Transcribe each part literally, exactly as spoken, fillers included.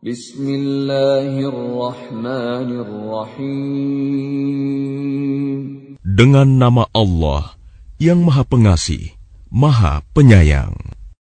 Bismillahirrahmanirrahim. Dengan nama Allah yang Maha Pengasih, Maha Penyayang.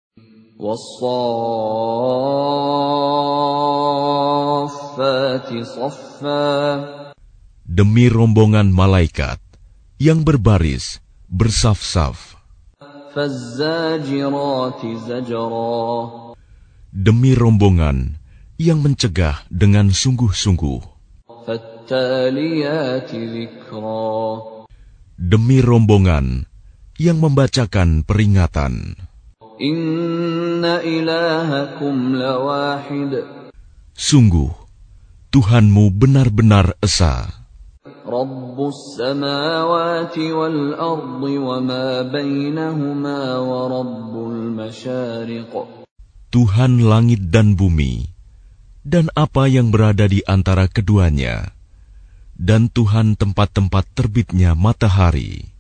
Was-saffati saffa. Demi rombongan malaikat yang berbaris bersaf-saf. Faz-zajirati zajra. Demi rombongan yang mencegah dengan sungguh-sungguh. Fattaliyati dzikra. Demi rombongan yang membacakan peringatan. Inna ilahakum lawahid. Sungguh, Tuhanmu benar-benar esa. Rabbus samawati wal ardi wa ma bainahuma wa rabbul masyariq. Tuhan langit dan bumi, dan apa yang berada di antara keduanya, dan Tuhan tempat-tempat terbitnya matahari.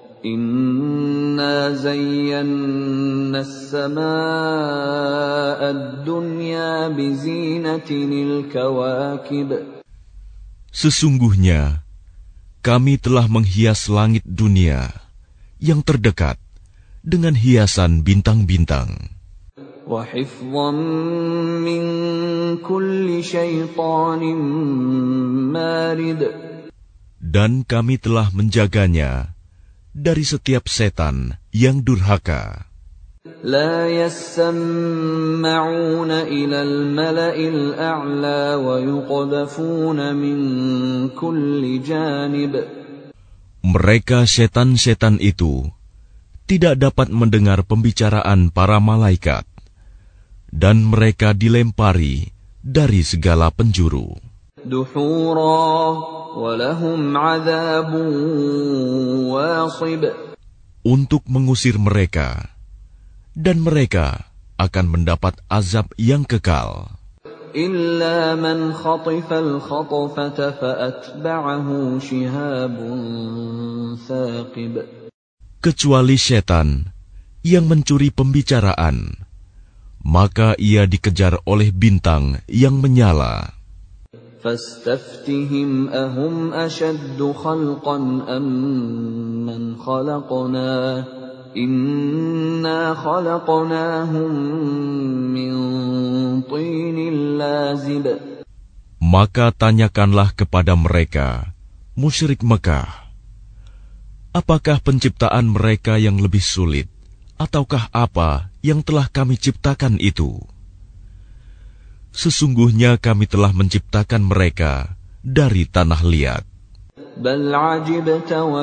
Inna zayyanna as-samaa'a ad-dunya bizinatinil kawakib. Sesungguhnya, kami telah menghias langit dunia yang terdekat dengan hiasan bintang-bintang. Wa hifdhan min kulli syaitanin marid. Dan kami telah menjaganya dari setiap setan yang durhaka. La yasma'una ila al-mala'il a'la wa yuqdhafuna min kulli janib. Mereka setan-setan itu tidak dapat mendengar pembicaraan para malaikat, dan mereka dilempari dari segala penjuru. Duhura wa lahum 'adzabun wasib. Untuk mengusir mereka, dan mereka akan mendapat azab yang kekal. Illa man khatifal khatfata fa'atba'ahu shihabun thaqib. Kecuali setan yang mencuri pembicaraan, maka ia dikejar oleh bintang yang menyala. Fastaftihim ahum ashaddu khalqan am man khalaqna. Inna khalaqnahum min tinil lazib. Maka tanyakanlah kepada mereka, musyrik Mekah, apakah penciptaan mereka yang lebih sulit, ataukah apa yang telah kami ciptakan itu? Sesungguhnya kami telah menciptakan mereka dari tanah liat. Bal ajibta wa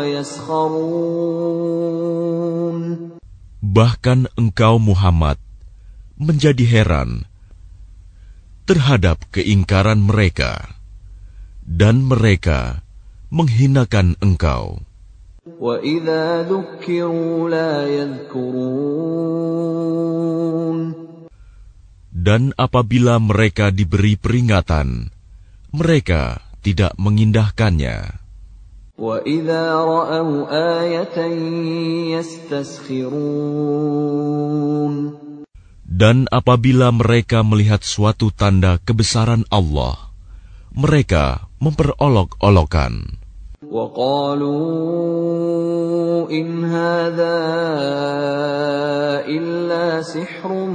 yaskharun. Bahkan engkau Muhammad menjadi heran terhadap keingkaran mereka, dan mereka menghinakan engkau. Wa idza dzukkiru la yadhkurun. Dan apabila mereka diberi peringatan, mereka tidak mengindahkannya. Wa idza ra'aw ayatan yastaskhirun. Dan apabila mereka melihat suatu tanda kebesaran Allah, mereka memperolok-olokan. Wa qalu in hadza illa sihrun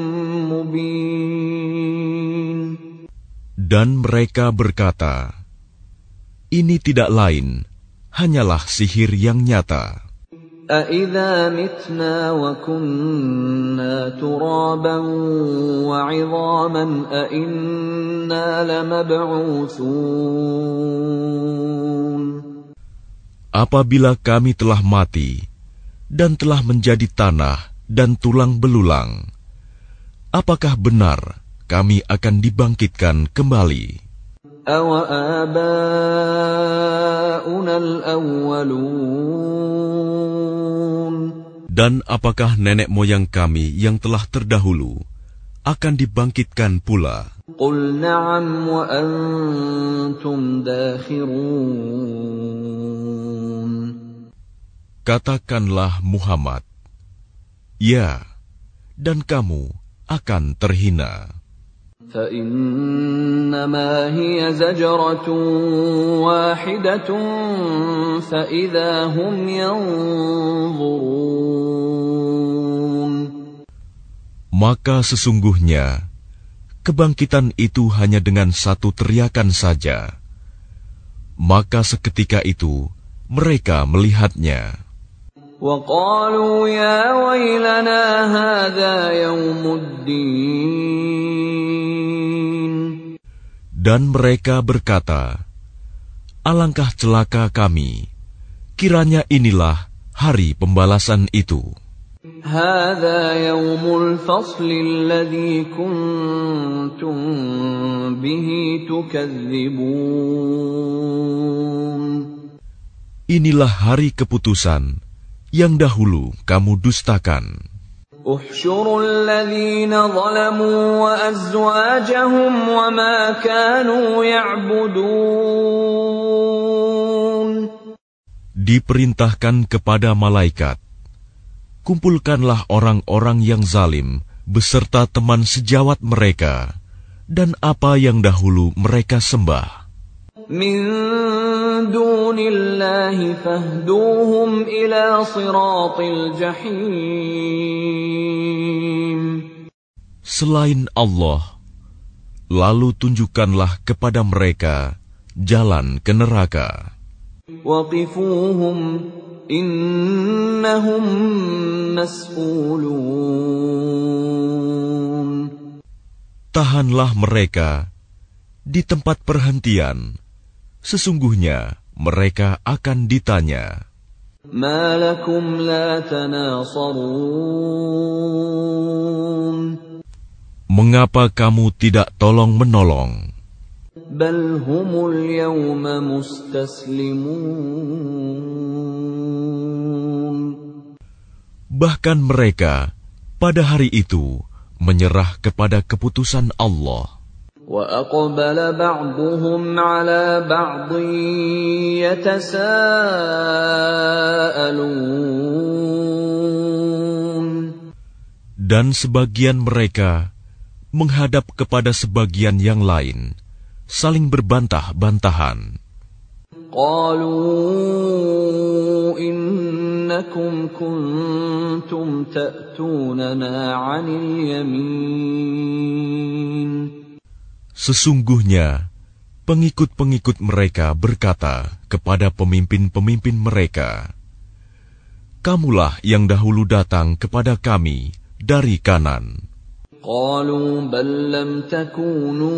mubin. Dan mereka berkata, ini tidak lain, hanyalah sihir yang nyata. أَإِذَا مِتْنَا وَكُنَّا تُرَابًا وَعِظَامًا أَإِنَّا لَمَبْعُوثُونَ. Apabila kami telah mati dan telah menjadi tanah dan tulang belulang, apakah benar kami akan dibangkitkan kembali? أَوَآبَاؤُنَا الْأَوَّلُونَ. Dan apakah nenek moyang kami yang telah terdahulu akan dibangkitkan pula? قُلْ نَعَمْ وَأَنْتُمْ دَاخِرُونَ. Katakanlah Muhammad, ya, dan kamu akan terhina. فإنما هي زجرة واحدة فإذا هم ينظرون. Maka sesungguhnya kebangkitan itu hanya dengan satu teriakan saja. Maka seketika itu mereka melihatnya. وَقَالُوا يَا وَيْلَنَا هَذَا يَوْمُ الدِّينِ. Dan mereka berkata, alangkah celaka kami, kiranya inilah hari pembalasan itu. هَذَا يَوْمُ الْفَصْلِ الَّذِي كُنْتُمْ بِهِ تُكَذِّبُونَ. Inilah hari keputusan yang dahulu kamu dustakan. احشروا الذين ظلموا وأزواجهم وما كانوا يعبدون. Diperintahkan kepada malaikat, kumpulkanlah orang-orang yang zalim beserta teman sejawat mereka dan apa yang dahulu mereka sembah. من دون الله فاهدوهم إلى صراط الجحيم. Selain Allah, lalu tunjukkanlah kepada mereka jalan ke neraka. وقفوهم إنهم مسؤولون. Tahanlah mereka di tempat perhentian. Sesungguhnya mereka akan ditanya. ما لكم لا تناصرون. Mengapa kamu tidak tolong-menolong? بل هم اليوم مستسلمون. Bahkan mereka pada hari itu menyerah kepada keputusan Allah. وَأَقْبَلَ بَعْضُهُمْ عَلَى بَعْضٍ يَتَسَاءَلُونَ. Dan sebagian mereka menghadap kepada sebagian yang lain, saling berbantah-bantahan. قَالُوا إِنَّكُمْ كُنْتُمْ تَأْتُونَنَا عَنِ الْيَمِينِ. Sesungguhnya, pengikut-pengikut mereka berkata kepada pemimpin-pemimpin mereka, kamulah yang dahulu datang kepada kami dari kanan. قالوا بل لم تكونوا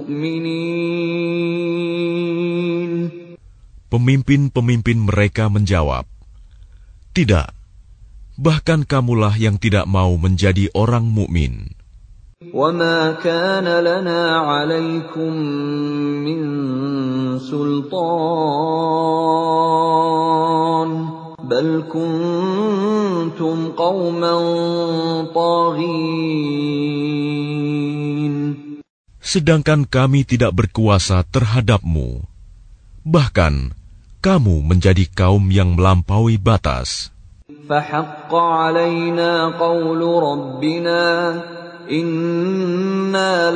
مؤمنين. Pemimpin-pemimpin mereka menjawab, tidak, bahkan kamulah yang tidak mau menjadi orang mukmin. وَمَا كَانَ لَنَا عَلَيْكُمْ مِنْ سُلْطَانٍ بَلْ كُنْتُمْ قَوْمًا طَاغِينَ. Sedangkan kami tidak berkuasa terhadapmu, bahkan kamu menjadi kaum yang melampaui batas. فَحَقَّ عَلَيْنَا قَوْلُ رَبِّنَا Inna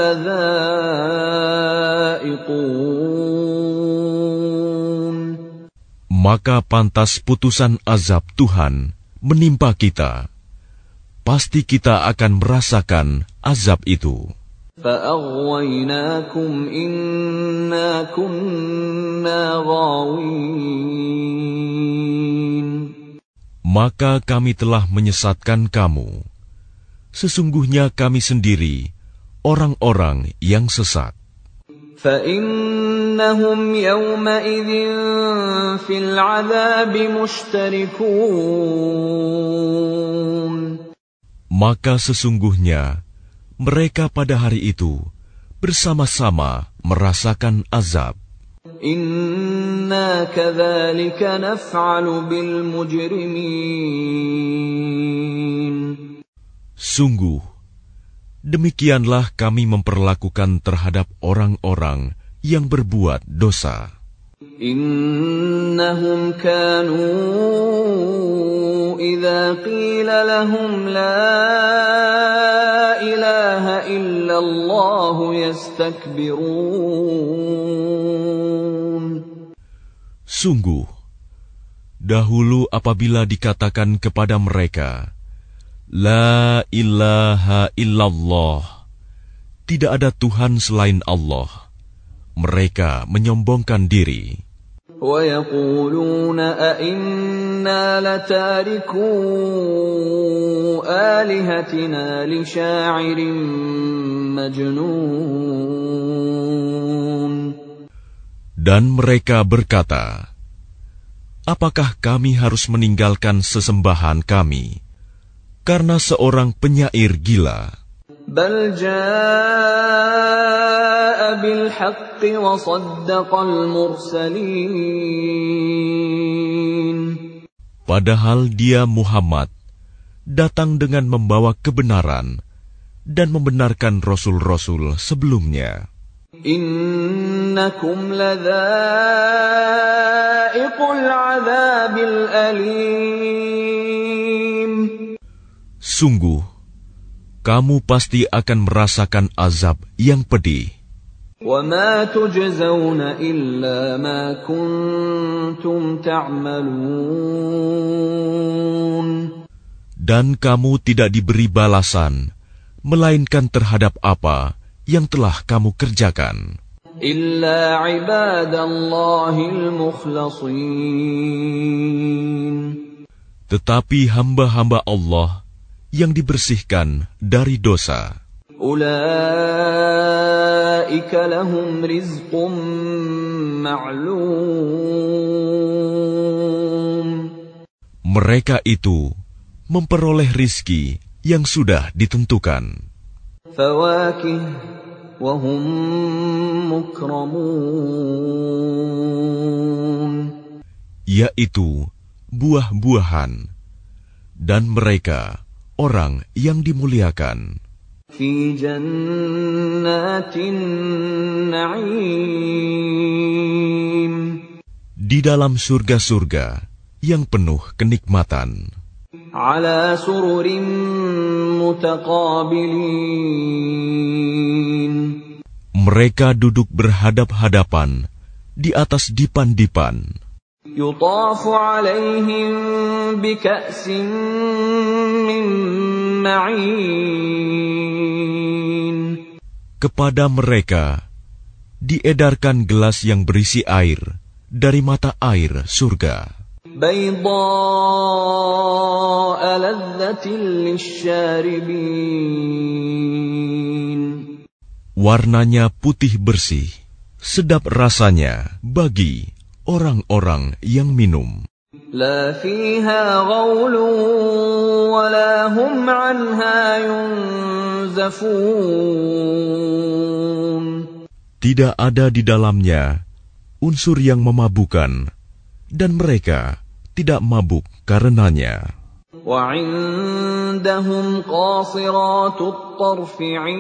ladza'iqun. Maka pantas putusan azab Tuhan menimpa kita. Pasti kita akan merasakan azab itu. فَأَغْوَيْنَاكُمْ إِنَّا كُنَّا غَاوِينَ. Maka kami telah menyesatkan kamu. Sesungguhnya kami sendiri orang-orang yang sesat. فَإِنَّهُمْ يَوْمَئِذٍ فِي الْعَذَابِ مُشْتَرِكُونَ. Maka sesungguhnya mereka pada hari itu bersama-sama merasakan azab. Inna kadzalika naf'alu bil mujrimin. Sungguh, demikianlah kami memperlakukan terhadap orang-orang yang berbuat dosa. Innahum kanu idza qila lahum la إله إلا الله يستكبرون. Sungguh, dahulu apabila dikatakan kepada mereka, La ilaha illallah, tidak ada Tuhan selain Allah, mereka menyombongkan diri. وَيَقُولُونَ أَإِنَّا لَتَارِكُو آلِهَتِنَا لِشَاعِرٍ مَجْنُونٍ. Dan mereka berkata, apakah kami harus meninggalkan sesembahan kami karena seorang penyair gila? بَلْ جَاءَ بِالْحَقِّ وَصَدَّقَ الْمُرْسَلِينَ. Padahal dia Muhammad datang dengan membawa kebenaran dan membenarkan rasul-rasul sebelumnya. إِنَّكُمْ لَذَائِقُو الْعَذَابِ الْأَلِيمِ. Sungguh, kamu pasti akan merasakan azab yang pedih. وَمَا تُجْزَوْنَ إِلَّا مَا كُنتُمْ تَعْمَلُونَ. Dan kamu tidak diberi balasan, melainkan terhadap apa yang telah kamu kerjakan. إِلَّا عِبَادَ اللَّهِ الْمُخْلَصِينَ. Tetapi hamba-hamba Allah yang dibersihkan dari dosa. أُولَئِكَ لَهُمْ رِزْقٌ مَّعْلُومٌ. Mereka itu memperoleh rizki yang sudah ditentukan. فَوَاكِهُ وَهُمْ مُكْرَمُونَ. Yaitu buah-buahan, dan mereka orang yang dimuliakan. في جنات النعيم. Di dalam surga-surga yang penuh kenikmatan. على سرر متقابلين. Mereka duduk berhadap-hadapan di atas dipan-dipan. يطاف عليهم بكأس من معين. Kepada mereka diedarkan gelas yang berisi air dari mata air surga. بيضاء لذة للشاربين. Warnanya putih bersih, sedap rasanya bagi orang-orang yang minum. لا فيها غول ولا هم عنها ينزفون. Tidak ada di dalamnya unsur yang memabukkan, dan mereka tidak mabuk karenanya. وعندهم قاصرات الطرف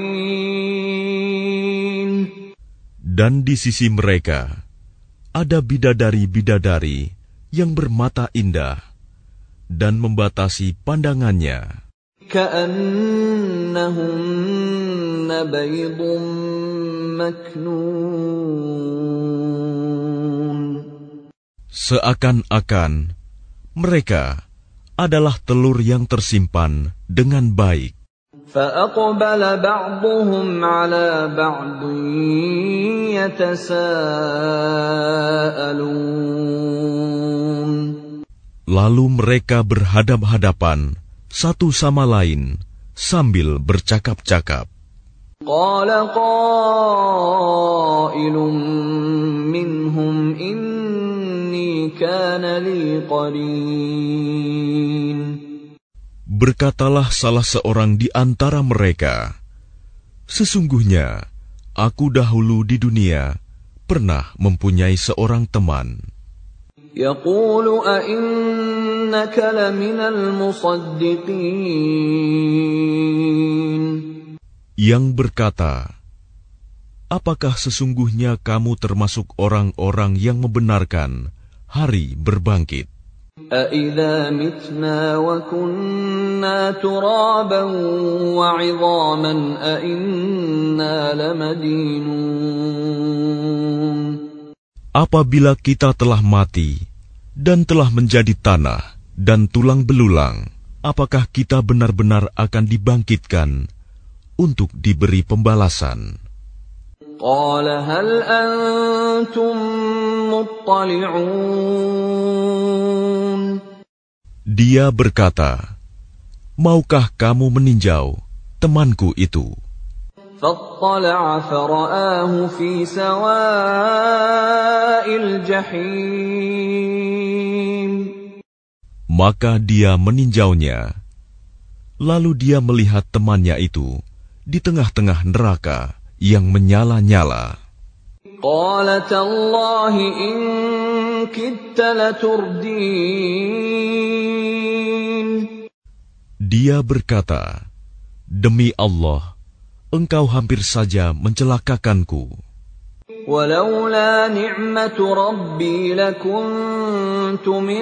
عين. Dan di sisi mereka ada bidadari-bidadari yang bermata indah dan membatasi pandangannya. كأنهن بيض مكنون. Seakan-akan mereka adalah telur yang tersimpan dengan baik. فأقبل بعضهم على بعض يتساءلون. Lalu mereka berhadap-hadapan satu sama lain sambil bercakap-cakap. قال قائل منهم إني كان لي قرين. Berkatalah salah seorang di antara mereka, sesungguhnya aku dahulu di dunia pernah mempunyai seorang teman. يقول أئنك لمن المصدقين. Yang berkata, apakah sesungguhnya kamu termasuk orang-orang yang membenarkan hari berbangkit? أَإِذَا مِتْنَا وَكُنَّا تُرَابًا وَعِظَامًا أَإِنَّا لَمَدِينُونَ. Apabila kita telah mati dan telah menjadi tanah dan tulang belulang, apakah kita benar-benar akan dibangkitkan untuk diberi pembalasan? قَالَ هَلْ أَنْتُمْ مُطَّلِعُونَ. Dia berkata, maukah kamu meninjau temanku itu? فَاطَّلَعَ فَرَآهُ فِي سَوَاءِ الْجَحِيمِ. Maka dia meninjaunya, lalu dia melihat temannya itu di tengah-tengah neraka yang menyala-nyala. قَالَ تَاللَّهِ إِن كِدتَّ لَتُرْدِينِ. Dia berkata, demi Allah, engkau hampir saja mencelakakanku. وَلَوْلَا نِعْمَةُ رَبِّي لَكُنْتُ مِنَ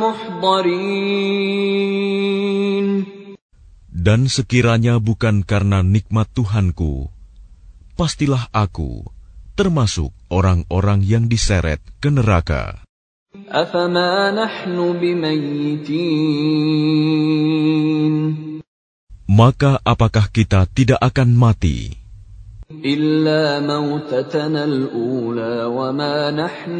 الْمُحْضَرِينَ. Dan sekiranya bukan karena nikmat Tuhanku, pastilah aku termasuk orang-orang yang diseret ke neraka. أَفَمَا نَحْنُ بِمَيِّتِينَ. Maka apakah kita tidak akan mati? إِلَّا مَوْتَتَنَا الْأُولَى وَمَا نَحْنُ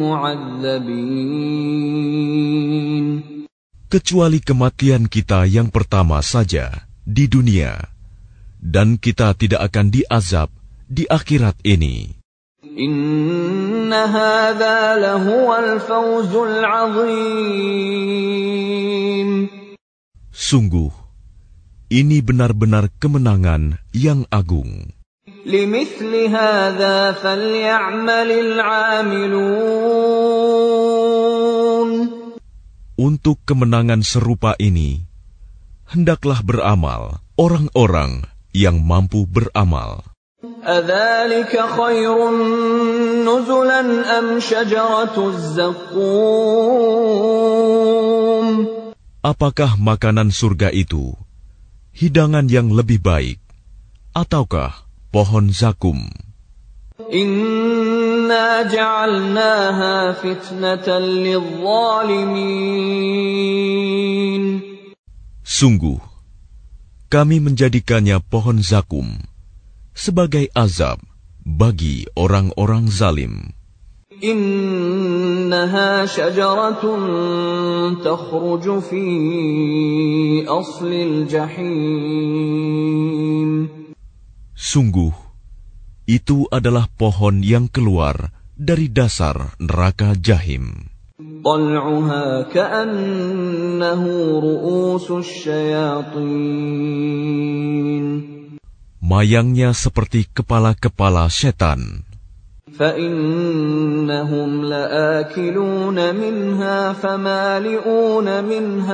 بِمُعَذَّبِينَ. Kecuali kematian kita yang pertama saja di dunia, dan kita tidak akan diazab di akhirat ini. إِنَّ هَذَا لَهُوَ الْفَوْزُ الْعَظِيمُ. Sungguh, ini benar-benar kemenangan yang agung. لِمِثْلِ هَذَا فَلْيَعْمَلِ الْعَامِلُونَ. Untuk kemenangan serupa ini, hendaklah beramal orang-orang yang mampu beramal. أَذَلِكَ خَيْرٌ نُزُلًا أَمْ شَجَرَةُ الزَّقُّومِ. Apakah makanan surga itu hidangan yang lebih baik, ataukah pohon zakum? إِنَّا جَعَلْنَاهَا فِتْنَةً لِلظَّالِمِينَ. Sungguh, kami menjadikannya pohon zakum sebagai azab bagi orang-orang zalim. إِنَّهَا شَجَرَةٌ تَخْرُجُ فِي أَصْلِ الْجَحِيمِ. Sungguh, itu adalah pohon yang keluar dari dasar neraka Jahim. طَلْعُهَا كَأَنَّهُ رُءُوسُ الشَّيَاطِينِ. Mayangnya seperti kepala-kepala setan. فَإِنَّهُمْ لَآكِلُونَ مِنْهَا فَمَالِئُونَ مِنْهَا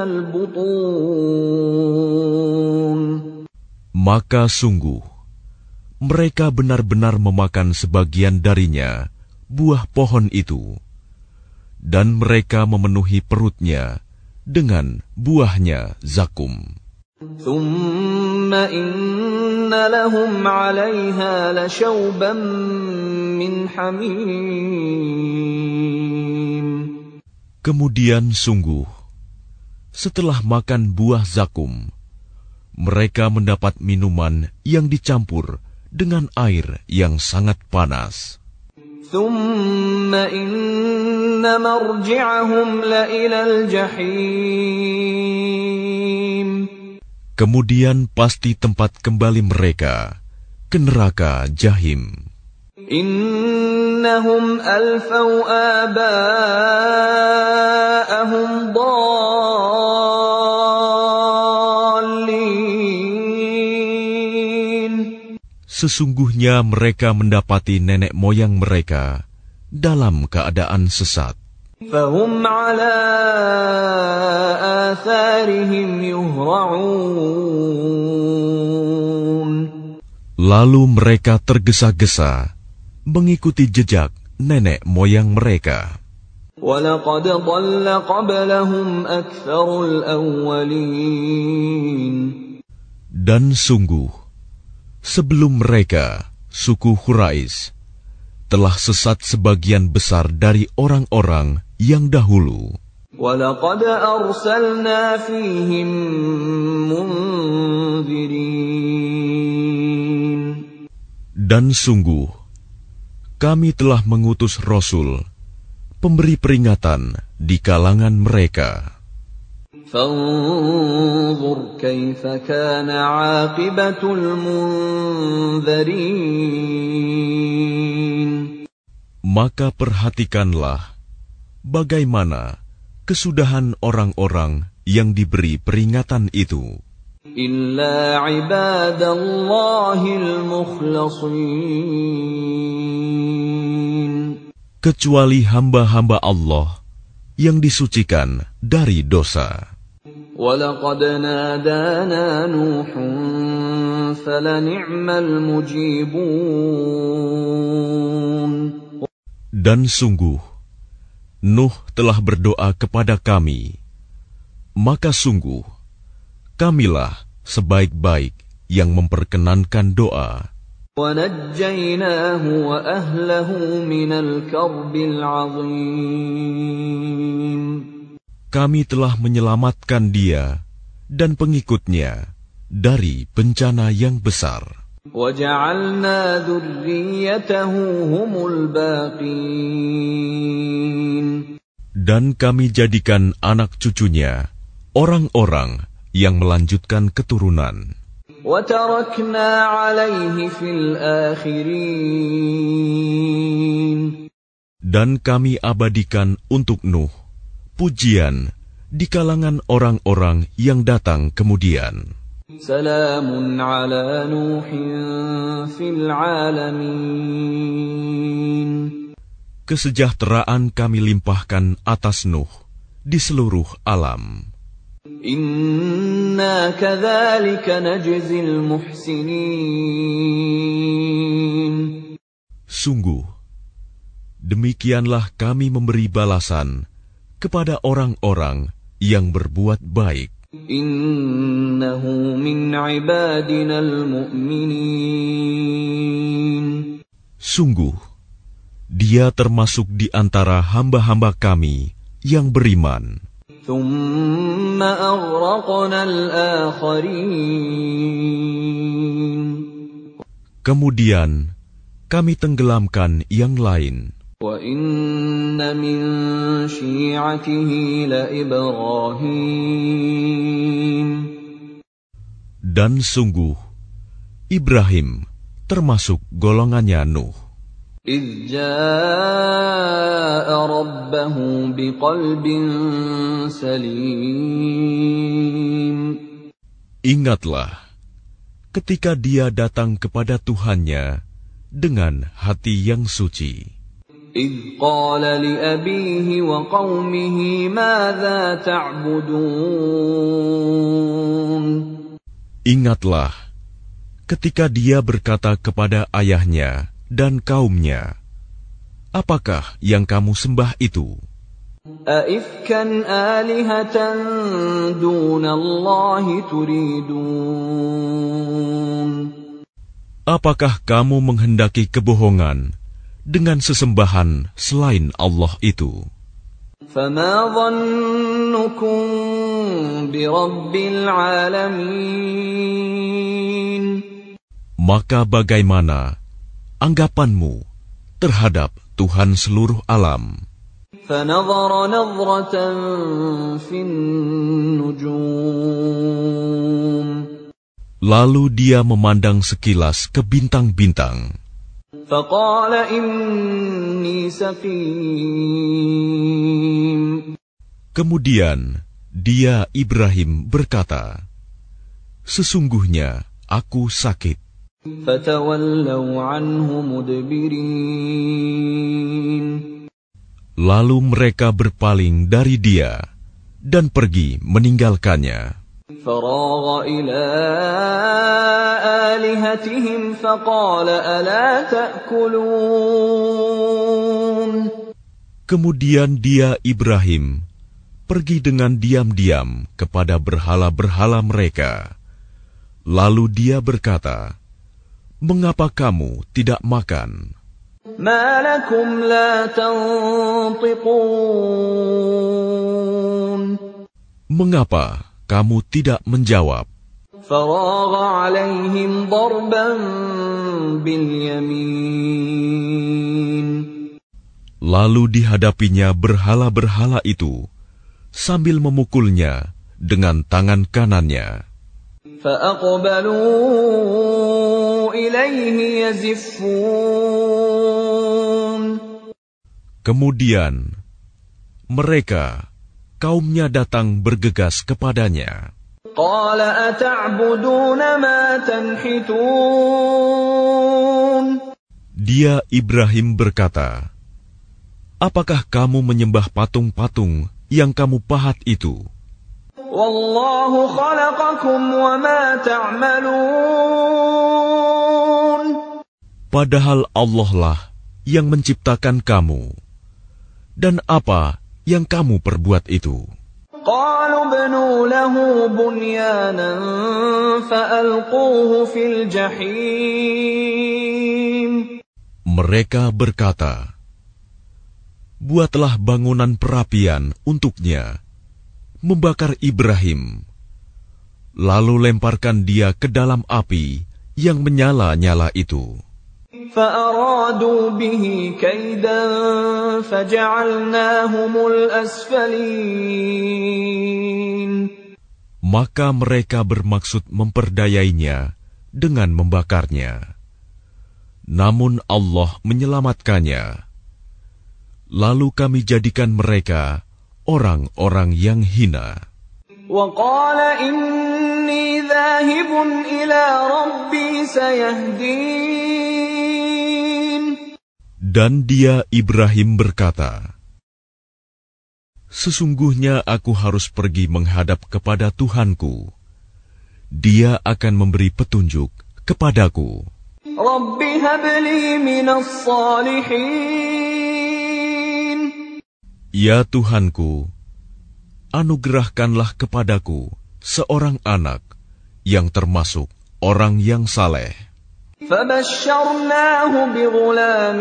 الْبُطُونَ. Maka sungguh, mereka benar-benar memakan sebagian darinya, buah pohon itu, dan mereka memenuhi perutnya dengan buahnya zakum. ثُمَّ إِنَّ لَهُمْ عَلَيْهَا لَشَوْبًا مِّنْ حَمِيمٍ. Kemudian sungguh, setelah makan buah zakum, mereka mendapat minuman yang dicampur dengan air yang sangat panas. ثُمَّ إِنَّ مَرْجِعَهُمْ لَإِلَى الْجَحِيمِ. Kemudian pasti tempat kembali mereka ke neraka Jahim. إِنَّهُمْ أَلْفَوْا آبَاءَهُمْ ضَالِّينَ. Sesungguhnya mereka mendapati nenek moyang mereka dalam keadaan sesat. فَهُمْ عَلَى آثَارِهِمْ يُهْرَعُونَ. Lalu mereka tergesa-gesa mengikuti jejak nenek moyang mereka. وَلَقَدْ ضَلَّ قَبْلَهُمْ أَكْثَرُ الْأَوَّلِينَ. Dan sungguh, sebelum mereka, suku Quraisy, telah sesat sebagian besar dari orang-orang yang dahulu. وَلَقَدْ أَرْسَلْنَا فِيهِمْ مُنذِرِينَ. Dan sungguh, kami telah mengutus Rasul, pemberi peringatan di kalangan mereka. فَانظُرْ كَيْفَ كَانَ عَاقِبَةُ الْمُنذَرِينَ. Maka perhatikanlah bagaimana kesudahan orang-orang yang diberi peringatan itu. إِلَّا عِبَادَ اللَّهِ الْمُخْلَصِينَ. Kecuali hamba-hamba Allah yang disucikan dari dosa. وَلَقَدْ نَادَانَا نُوحٌ فَلَنِعْمَ الْمُجِيبُونَ. Dan sungguh, Nuh telah berdoa kepada kami, maka sungguh, kamilah sebaik-baik yang memperkenankan doa. وَنَجَّيْنَاهُ وَأَهْلَهُ مِنَ الْكَرْبِ الْعَظِيمِ. Kami telah menyelamatkan dia dan pengikutnya dari bencana yang besar. وَجَعَلْنَا ذُرِّيَّتَهُ هُمُ الْبَاقِينَ. Dan kami jadikan anak cucunya orang-orang yang melanjutkan keturunan. وَتَرَكْنَا عَلَيْهِ فِي الْآخِرِينَ. Dan kami abadikan untuk Nuh pujian di kalangan orang-orang yang datang kemudian. سَلَامٌ عَلَى نُوحٍ فِي الْعَالَمِينَ. Kesejahteraan kami limpahkan atas Nuh di seluruh alam. إِنَّا كَذَلِكَ نَجْزِي الْمُحْسِنِينَ. Sungguh, demikianlah kami memberi balasan kepada orang-orang yang berbuat baik. Innahu min ibadina al-mu'minin. Sungguh, dia termasuk di antara hamba-hamba kami yang beriman. Thumma aghraqna al-akharin. Kemudian kami tenggelamkan yang lain. Wa inna min syi'atihi la Ibrahim. Dan sungguh, Ibrahim termasuk golongannya Nuh. إِذْ جَاءَ رَبَّهُ بِقَلْبٍ سَلِيمٍ. Ingatlah, ketika dia datang kepada Tuhannya dengan hati yang suci. إِذْ قَالَ لِأَبِيهِ وَقَوْمِهِ مَاذَا تَعْبُدُونَ. Ingatlah, ketika dia berkata kepada ayahnya dan kaumnya, apakah yang kamu sembah itu? أَإِفْكًا آلِهَةً دُونَ اللَّهِ تُرِيدُونَ. Apakah kamu menghendaki kebohongan dengan sesembahan selain Allah itu? فَمَا ظَنُّكُمْ بِرَبِّ الْعَالَمِينَ. Maka bagaimana anggapanmu terhadap Tuhan seluruh alam? فَنَظَرَ نَظْرَةً فِي النُّجُومِ. Lalu dia memandang sekilas ke bintang-bintang. فَقَالَ إِنِّي سَقِيمٌ. Kemudian dia Ibrahim berkata, sesungguhnya aku sakit. فَتَوَلَّوْا عَنْهُ مُدْبِرِينَ. Lalu mereka berpaling dari dia dan pergi meninggalkannya. فَرَاغَ إِلَىٰ آلِهَتِهِمْ فَقَالَ أَلَا تَأْكُلُونَ. Kemudian dia, Ibrahim, pergi dengan diam-diam kepada berhala-berhala mereka. Lalu dia berkata, "Mengapa kamu tidak makan?" ما لكم لا تنطقون Mengapa kamu tidak menjawab? فراغ عليهم ضربا باليمين Lalu dihadapinya berhala-berhala itu sambil memukulnya dengan tangan kanannya. فأقبلوا إليه يزفون Kemudian mereka, kaumnya datang bergegas kepadanya. قال أتعبدون ما تنحتون Dia, Ibrahim, berkata, "Apakah kamu menyembah patung-patung yang kamu pahat itu? والله خلقكم وما تعملون Padahal Allah lah yang menciptakan kamu. Dan apa yang kamu perbuat itu?" قالوا ابنوا له بنيانا فألقوه في الجحيم Mereka berkata, "Buatlah bangunan perapian untuknya, membakar Ibrahim, lalu lemparkan dia ke dalam api yang menyala-nyala itu." فأرادوا به كيدا فجعلناهم الأسفلين Maka mereka bermaksud memperdayainya dengan membakarnya. Namun Allah menyelamatkannya. Lalu kami jadikan mereka orang-orang yang hina. وقال إني ذاهب إلى ربي سيهدين Dan dia, Ibrahim, berkata, "Sesungguhnya aku harus pergi menghadap kepada Tuhanku. Dia akan memberi petunjuk kepadaku." رب هب لي من الصالحين Ya Tuhanku, anugerahkanlah kepadaku seorang anak yang termasuk orang yang saleh. فبشرناه بغلام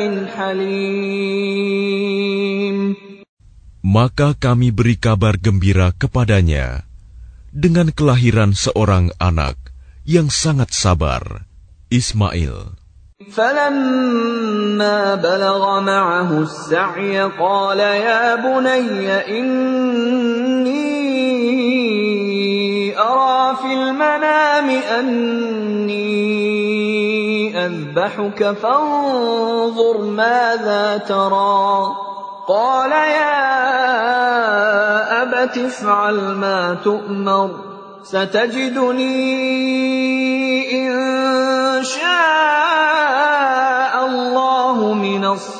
حليم Maka kami beri kabar gembira kepadanya dengan kelahiran seorang anak yang sangat sabar, Ismail. فلما بلغ معه السعي قال يا بني إني أرى في المنام أني أذبحك فانظر ماذا ترى قال يا أبت افعل ما تؤمر ستجدني إن شاء الله من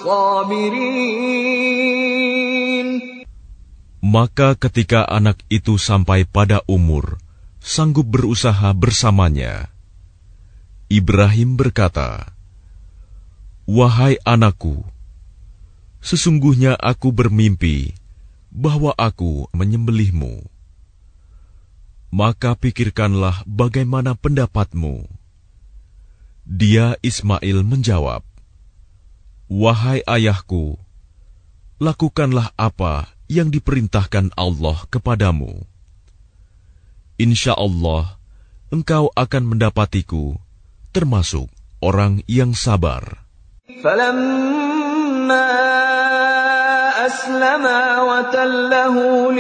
الصابرين. Maka ketika anak itu sampai pada umur sanggup berusaha bersamanya, Ibrahim berkata, "Wahai anakku, sesungguhnya aku bermimpi bahwa aku menyembelihmu. Maka pikirkanlah bagaimana pendapatmu." Dia, Ismail, menjawab, "Wahai ayahku, lakukanlah apa yang diperintahkan Allah kepadamu. Insya Allah, engkau akan mendapatiku termasuk orang yang sabar." فلما أسلما وتله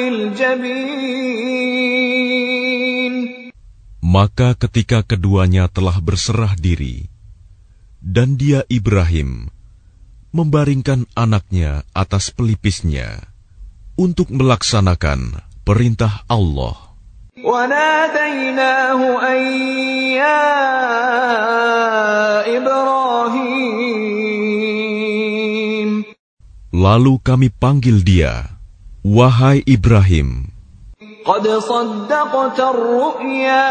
للجبين Maka ketika keduanya telah berserah diri, dan dia, Ibrahim, membaringkan anaknya atas pelipisnya untuk melaksanakan perintah Allah. وناديناه أن يا إبراهيم Lalu kami panggil dia, "Wahai Ibrahim, قد صدقت الرؤيا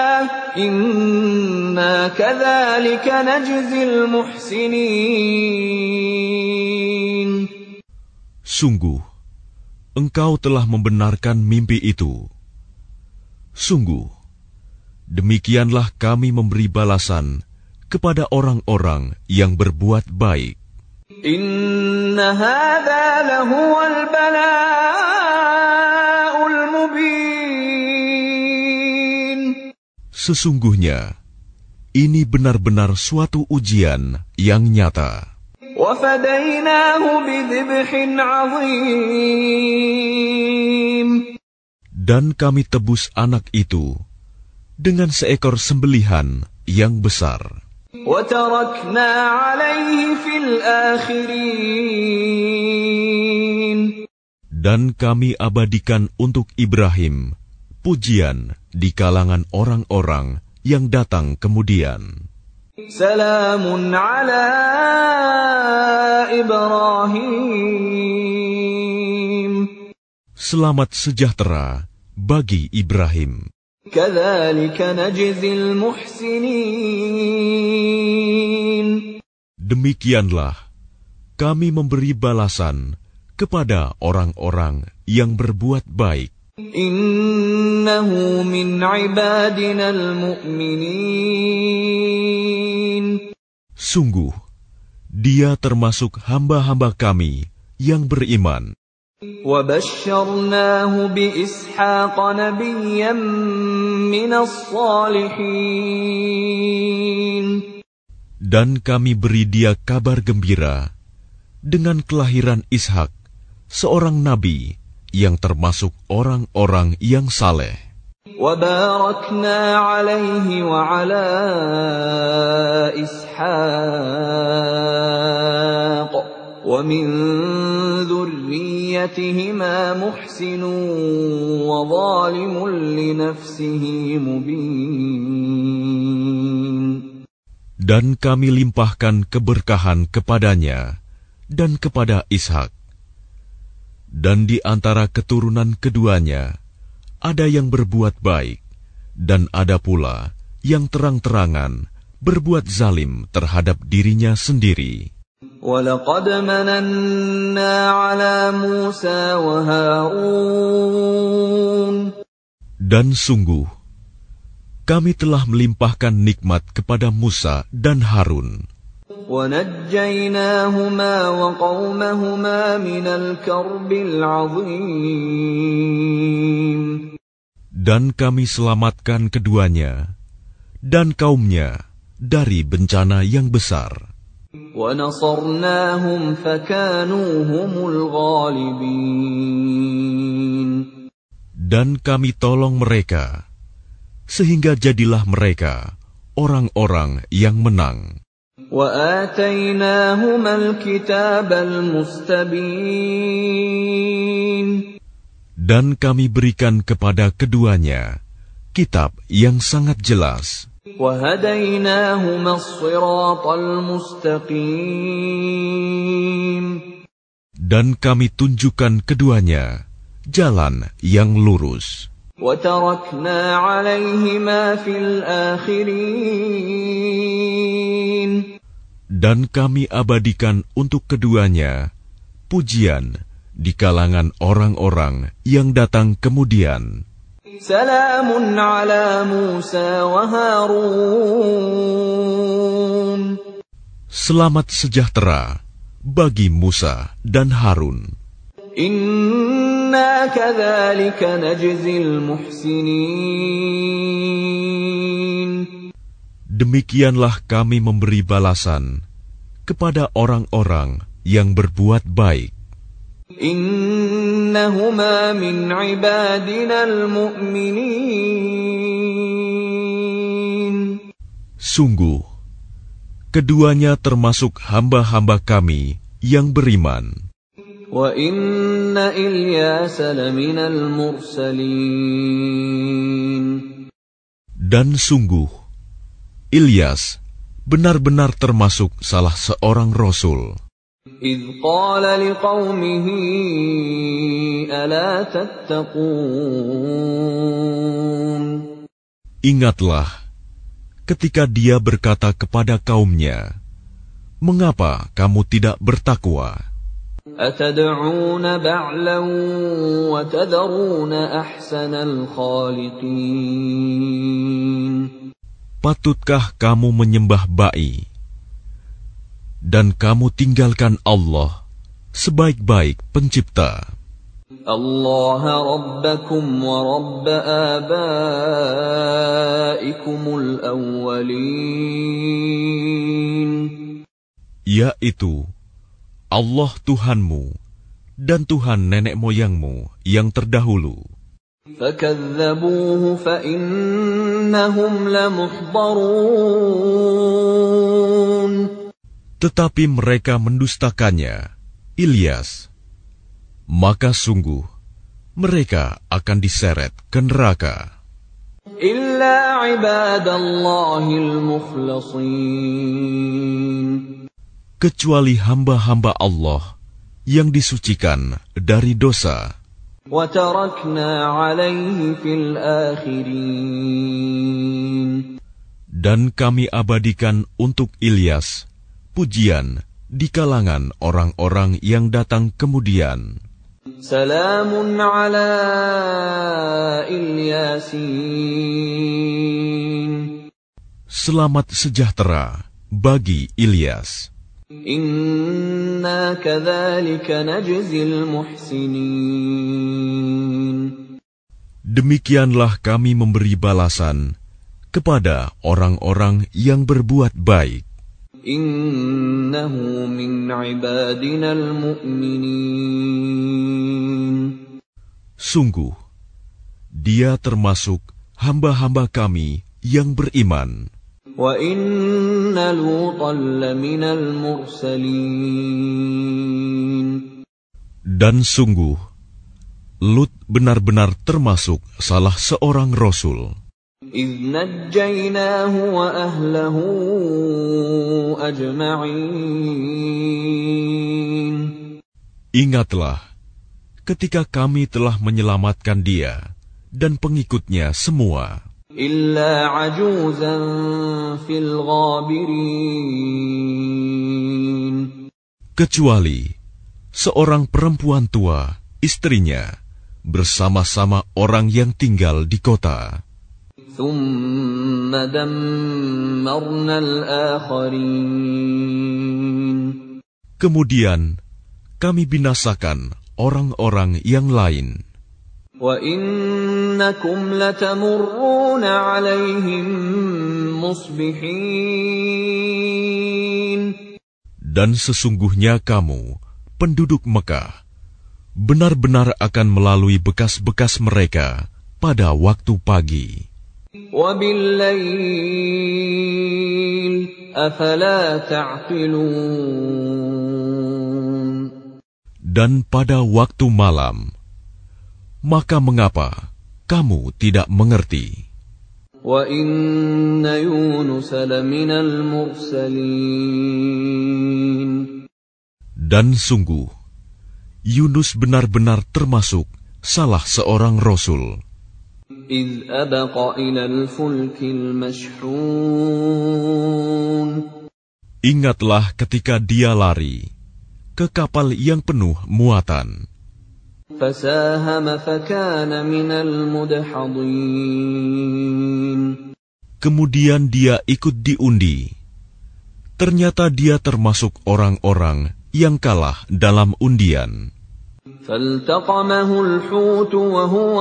إنا كذلك نجزي المحسنين." Sungguh, engkau telah membenarkan mimpi itu. Sungguh, demikianlah kami memberi balasan kepada orang-orang yang berbuat baik. Inna hadza lahuwal bala'ul mubin. Sesungguhnya, ini benar-benar suatu ujian yang nyata. وَفَدَيْنَاهُ بِذِبْحٍ عَظِيمٍ. Dan kami tebus anak itu dengan seekor sembelihan yang besar. وَتَرَكْنَا عَلَيْهِ فِي الْآخِرِينَ. Dan kami abadikan untuk Ibrahim pujian di kalangan orang-orang yang datang kemudian. Salamun ala Ibrahim. Selamat sejahtera bagi Ibrahim. Kadzalika najzil muhsinin. Demikianlah kami memberi balasan kepada orang-orang yang berbuat baik. Innahu min ibadina al-mu'minin. Sungguh, dia termasuk hamba-hamba kami yang beriman. Wa basyarnahu bi Ishaq nabiyyan minas salihin. Dan kami beri dia kabar gembira dengan kelahiran Ishak, seorang nabi yang termasuk orang-orang yang saleh. وَبَارَكْنَا عَلَيْهِ وَعَلَى إِسْحَاقَ وَمِنْ ذُرِّيَّتِهِمَا مُحْسِنٌ وَظَالِمٌ لِنَفْسِهِ مُبِينٌ. Dan kami limpahkan keberkahan kepadanya dan kepada Ishak. Dan di antara keturunan keduanya, ada yang berbuat baik, dan ada pula yang terang-terangan berbuat zalim terhadap dirinya sendiri. وَلَقَدْ مَنَنَّا عَلَى مُوسَى وَهَارُونَ. Dan sungguh, kami telah melimpahkan nikmat kepada Musa dan Harun. وَنَجَّيْنَاهُمَا وَقَوْمَهُمَا مِنَ الْكَرْبِ الْعَظِيمِ. Dan kami selamatkan keduanya dan kaumnya dari bencana yang besar. وَنَصَرْنَاهُمْ فَكَانُوا هُمُ الْغَالِبِينَ. Dan kami tolong mereka, sehingga jadilah mereka orang-orang yang menang. وَآتَيْنَاهُمَا الْكِتَابَ الْمُسْتَبِينَ. Dan kami berikan kepada keduanya kitab yang sangat jelas. وَهَدَيْنَاهُمَا الصِّرَاطَ الْمُسْتَقِيمَ. Dan kami tunjukkan keduanya jalan yang lurus. وَتَرَكْنَا عَلَيْهِمَا فِي الْآخِرِينَ. Dan kami abadikan untuk keduanya pujian di kalangan orang-orang yang datang kemudian. Salamun ala Musa wa Harun. Selamat sejahtera bagi Musa dan Harun. Inna kadzalika najzil muhsinin. Demikianlah kami memberi balasan kepada orang-orang yang berbuat baik. Innahuma min ibadina al-mu'minin. Sungguh, keduanya termasuk hamba-hamba kami yang beriman. Wa inna Ilyasa laminal mursalin. Dan sungguh, Ilyas benar-benar termasuk salah seorang rasul. إِذْ قَالَ لِقَوْمِهِ أَلَا تَتَّقُونَ. Ingatlah ketika dia berkata kepada kaumnya, "Mengapa kamu tidak bertakwa?" أتدعون بعلا وتذرون أحسن الخالقين. Patutkah kamu menyembah ba'i, dan kamu tinggalkan Allah, sebaik-baik pencipta? Allah Rabbakum wa Rabb abaikumul awwalin. Yaitu Allah Tuhanmu dan Tuhan nenek moyangmu yang terdahulu. فَكَذَّبُوهُ فَإِنَّهُمْ لَمُحْضَرُونَ. Tetapi mereka mendustakannya, Ilyas, maka sungguh mereka akan diseret ke neraka. إِلَّا عِبَادَ اللَّهِ الْمُخْلَصِينَ. Kecuali hamba-hamba Allah yang disucikan dari dosa. وَتَرَكْنَا عَلَيْهِ فِي الْآخِرِينَ. Dan kami abadikan untuk Ilyas pujian di kalangan orang-orang yang datang kemudian. Salamun ala Ilyasin. Selamat sejahtera bagi Ilyas. Inna kadzalika najzil muhsinin. Demikianlah kami memberi balasan kepada orang-orang yang berbuat baik. Innahu min ibadinal mu'minin. Sungguh, dia termasuk hamba-hamba kami yang beriman. Wa inna Lutan laminal mursalin. Dan sungguh, Lut benar-benar termasuk salah seorang rasul. إِذْ نَجَّيْنَاهُ وَأَهْلَهُ أَجْمَعِينَ. Ingatlah, ketika kami telah menyelamatkan dia dan pengikutnya semua. إِلَّا عَجُوزًا فِي الْغَابِرِينَ. Kecuali seorang perempuan tua, istrinya, bersama-sama orang yang tinggal di kota. ثُمَّ دَمَّرْنَا الْآخَرِينَ. Kemudian kami binasakan orang-orang yang lain. وَإِنَّكُمْ لَتَمُرُّونَ عَلَيْهِمْ مُصْبِحِينَ. Dan sesungguhnya kamu, penduduk Mekah, benar-benar akan melalui bekas-bekas mereka pada waktu pagi. وَبِاللَّيْلِ أَفَلَا تَعْقِلُونَ. Dan pada waktu malam, maka mengapa kamu tidak mengerti? وَإِنَّ يُونُسَ لَمِنَ الْمُرْسَلِينَ. Dan sungguh, Yunus benar-benar termasuk salah seorang rasul. إِذْ أَبَقَ إِلَى الْفُلْكِ الْمَشْحُونِ. Ingatlah ketika dia lari ke kapal yang penuh muatan. فَسَاهَمَ فَكَانَ مِنَ الْمُدْحَضِينَ. Kemudian dia ikut diundi. Ternyata dia termasuk orang-orang yang kalah dalam undian. فَالْتَقَمَهُ الْحُوتُ وَهُوَ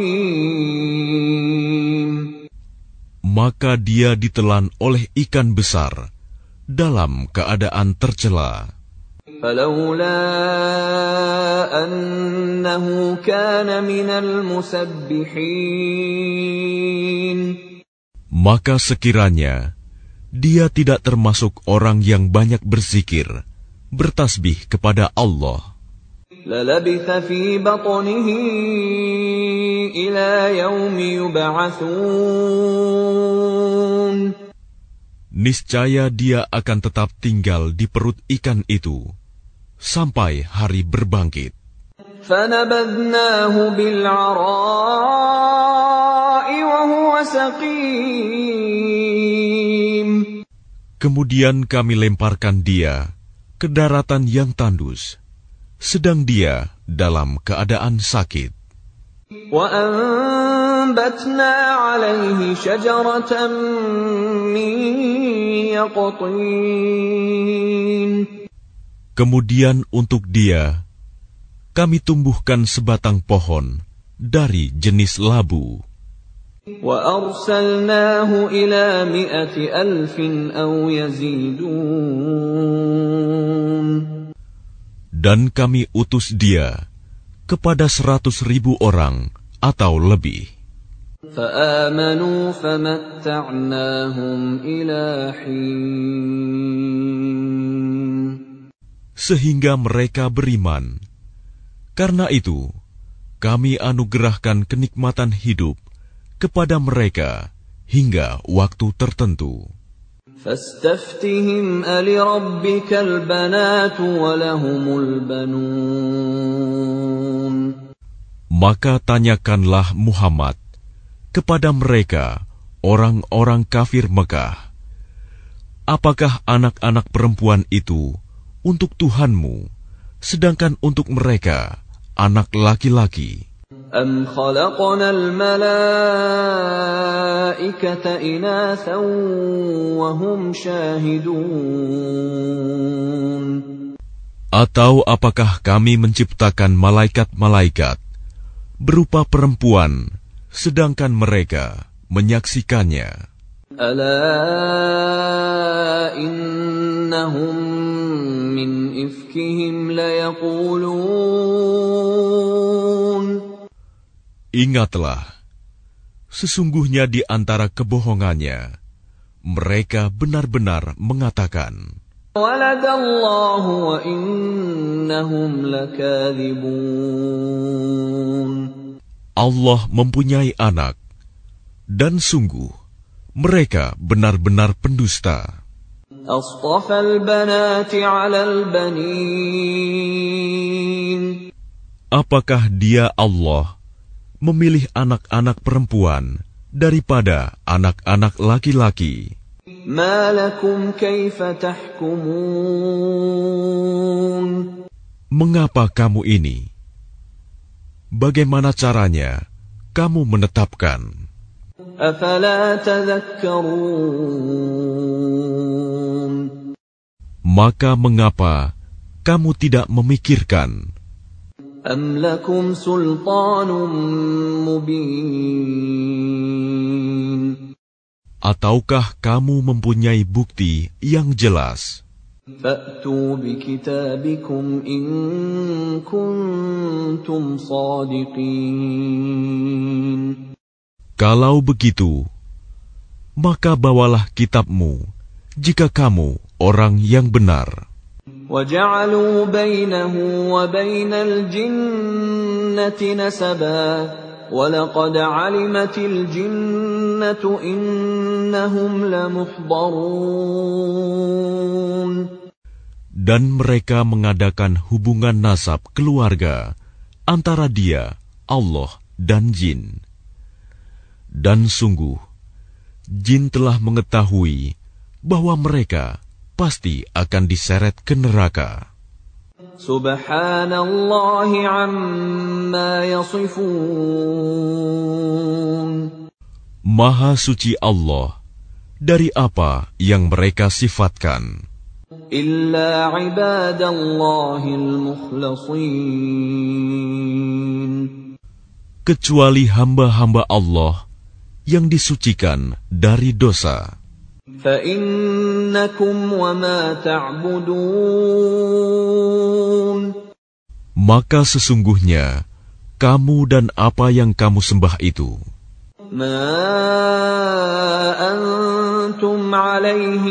مُلِيمٌ. Maka dia ditelan oleh ikan besar dalam keadaan tercela. فَلَوْلَا أَنَّهُ كَانَ مِنَ الْمُسَبِّحِينَ. Maka sekiranya dia tidak termasuk orang yang banyak berzikir, bertasbih kepada Allah, لَلَبِثَ فِي بَطْنِهِ إِلَى يَوْمِ يُبْعَثُونَ. niscaya dia akan tetap tinggal di perut ikan itu sampai hari berbangkit. فَنَبَذْنَاهُ بِالْعَرَاءِ وَهُوَ سَقِيمٌ. Kemudian kami lemparkan dia ke daratan yang tandus, sedang dia dalam keadaan sakit. وَأَنبَتْنَا عَلَيْهِ شَجَرَةً مِّن يَقْطِينٍ. Kemudian untuk dia, kami tumbuhkan sebatang pohon dari jenis labu. وَأَرْسَلْنَاهُ إِلَى مِائَةِ أَلْفٍ أَوْ يَزِيدُونَ. Dan kami utus dia kepada seratus ribu orang atau lebih. فَآمَنُوا فَمَتَّعْنَاهُمْ إِلَى حِينٍ. Sehingga mereka beriman. Karena itu, kami anugerahkan kenikmatan hidup kepada mereka hingga waktu tertentu. فَاسْتَفْتِهِمْ أَلِرَبِّكَ الْبَنَاتُ وَلَهُمُ الْبَنُونَ. Maka tanyakanlah Muhammad kepada mereka, orang-orang kafir Mekah, apakah anak-anak perempuan itu untuk Tuhanmu, sedangkan untuk mereka anak laki-laki? أَمْ خَلَقْنَا الْمَلَائِكَةَ إِنَاثًا وَهُمْ شَاهِدُونَ. Atau apakah kami menciptakan malaikat-malaikat berupa perempuan, sedangkan mereka menyaksikannya? أَلَا إِنَّهُمْ مِنْ إِفْكِهِمْ لَيَقُولُونَ. Ingatlah, sesungguhnya di antara kebohongannya, mereka benar-benar mengatakan, وَلَدَ اللَّهُ وَإِنَّهُمْ لَكَاذِبُونَ. Allah mempunyai anak, dan sungguh, mereka benar-benar pendusta. أَصْطَفَى الْبَنَاتِ عَلَى الْبَنِينَ. Apakah dia Allah memilih anak-anak perempuan daripada anak-anak laki-laki? مَا لَكُمْ كَيْفَ تَحْكُمُونَ. Mengapa kamu ini? Bagaimana caranya kamu menetapkan? أَفَلَا تَذَكَّرُونَ. Maka mengapa kamu tidak memikirkan? أَمْ لَكُمْ سُلْطَانٌ مُبِينٌ. Ataukah kamu mempunyai bukti yang jelas? فَأْتُوا بِكِتَابِكُمْ إِن كُنتُمْ صَادِقِينَ. Kalau begitu, maka bawalah kitabmu jika kamu orang yang benar. وَجَعَلُوا بَيْنَهُ وَبَيْنَ الْجِنَّةِ نَسَبًا وَلَقَدْ عَلِمَتِ الْجِنَّةُ إِنَّهُمْ لَمُحْضَرُونَ. Dan mereka mengadakan hubungan nasab keluarga antara dia, Allah, dan jin. Dan sungguh, jin telah mengetahui bahwa mereka pasti akan diseret ke neraka. Subhanallahi amma yasifun. Maha suci Allah dari apa yang mereka sifatkan. Illa ibadallahil mukhlasin. Kecuali hamba-hamba Allah yang disucikan dari dosa. فَإِنَّكُمْ وَمَا تَعْبُدُونَ. Maka sesungguhnya kamu dan apa yang kamu sembah itu, مَا أَنْتُمْ عَلَيْهِ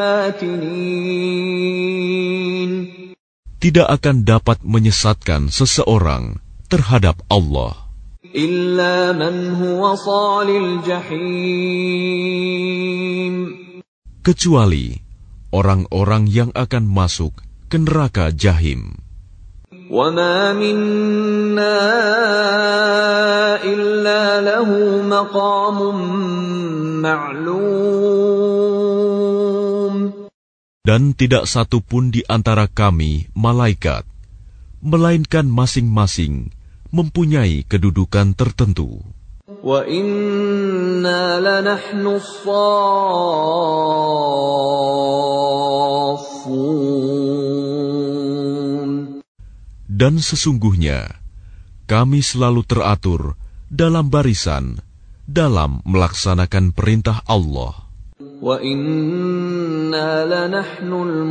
بِفَاتِنِينَ. tidak akan dapat menyesatkan seseorang terhadap Allah. إِلَّا مَنْ هُوَ صَالِ الْجَحِيمِ. Kecuali orang-orang yang akan masuk ke neraka Jahim. وَمَا مِنَّا إِلَّا لَهُ مَقَامٌ مَعْلُومٌ. Dan tidak satu pun di antara kami, malaikat, melainkan masing-masing mempunyai kedudukan tertentu. Wa inna lanahnu as-saffun. Dan sesungguhnya kami selalu teratur dalam barisan dalam melaksanakan perintah Allah. Wa inna lanahnul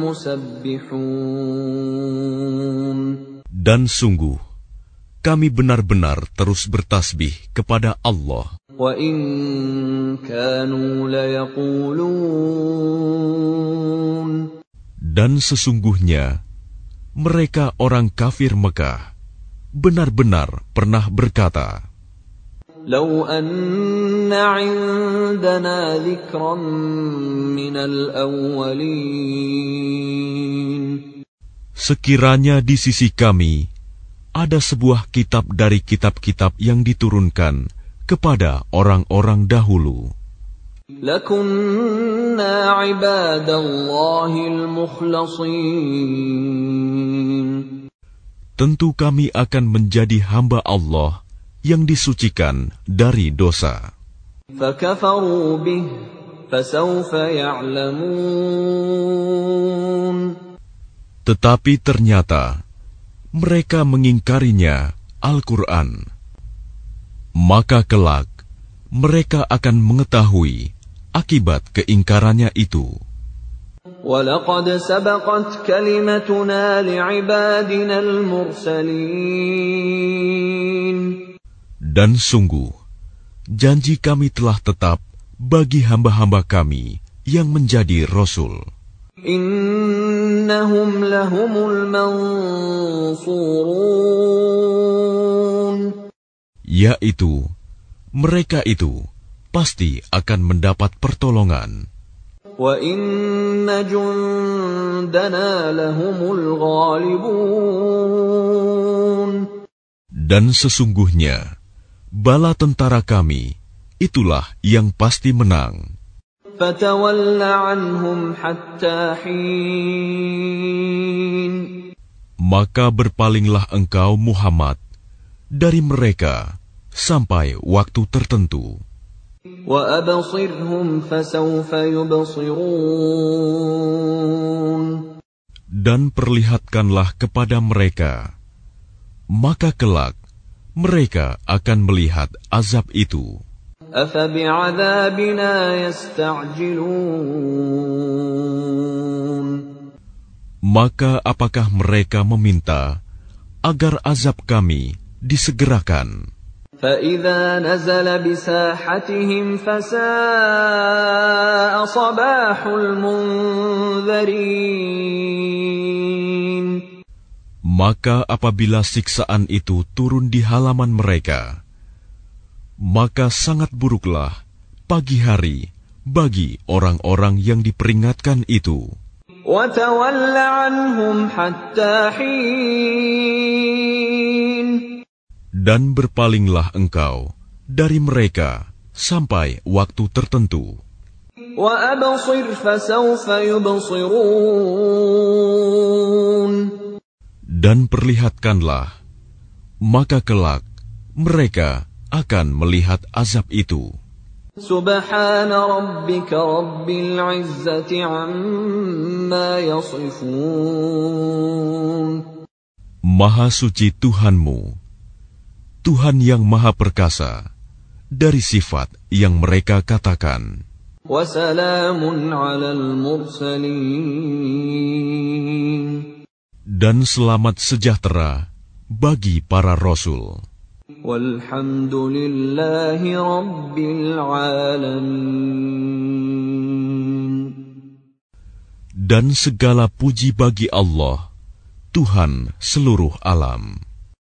musabbihun. Dan sungguh kami benar-benar terus bertasbih kepada Allah. Wa in kanu layaqulun. Dan sesungguhnya mereka orang kafir Mekah benar-benar pernah berkata, Lau anna 'indana dzikran minal awwalin. Sekiranya di sisi kami ada sebuah kitab dari kitab-kitab yang diturunkan kepada orang-orang dahulu, lakunna 'ibadallahil mukhlasin. Tentu kami akan menjadi hamba Allah yang disucikan dari dosa. Fakafaru bih, fasawfa ya'lamun. Tetapi ternyata mereka mengingkarinya Al-Quran. Maka kelak mereka akan mengetahui akibat keingkarannya itu. وَلَقَدْ سَبَقَتْ كَلِمَتُنَا لِعِبَادِنَا الْمُرْسَلِينَ. Dan sungguh, janji kami telah tetap bagi hamba-hamba kami yang menjadi Rasul. إِنَّهُمْ لَهُمُ الْمَنْصُورُونَ. Yaitu, mereka itu pasti akan mendapat pertolongan. وَإِنَّ جُنْدَنَا لَهُمُ الْغَالِبُونَ. Dan sesungguhnya, bala tentara kami, itulah yang pasti menang. فَتَوَلَّ عَنْهُمْ حَتَّى حِينٍ. Maka berpalinglah engkau Muhammad dari mereka sampai waktu tertentu. وَأَبْصِرْهُمْ فَسَوْفَ يُبْصِرُونَ. Dan perlihatkanlah kepada mereka, maka kelak mereka akan melihat azab itu. أَفَبِعَذَابِنَا يَسْتَعْجِلُونَ. Maka apakah mereka meminta agar azab kami disegerakan? فَإِذَا نَزَلَ بِسَاحَتِهِمْ فَسَاءَ صَبَاحُ الْمُنذَرِينَ. Maka apabila siksaan itu turun di halaman mereka, maka sangat buruklah pagi hari bagi orang-orang yang diperingatkan itu. وَتَوَلَّ عَنْهُمْ حَتَّى حِينٍ. Dan berpalinglah engkau dari mereka sampai waktu tertentu. وَأَبْصِرْ فَسَوْفَ يُبْصِرُونَ. Dan perlihatkanlah, maka kelak mereka akan melihat azab itu. سُبْحَانَ رَبِّكَ رَبِّ الْعِزَّةِ عَمَّا يَصِفُونَ. Maha suci Tuhanmu, Tuhan yang Maha Perkasa, dari sifat yang mereka katakan. وَسَلَامٌ عَلَى الْمُرْسَلِينَ. Dan selamat sejahtera bagi para Rasul. وَالْحَمْدُ لِلَّهِ رَبِّ الْعَالَمِينَ. Dan segala puji bagi Allah, Tuhan seluruh alam.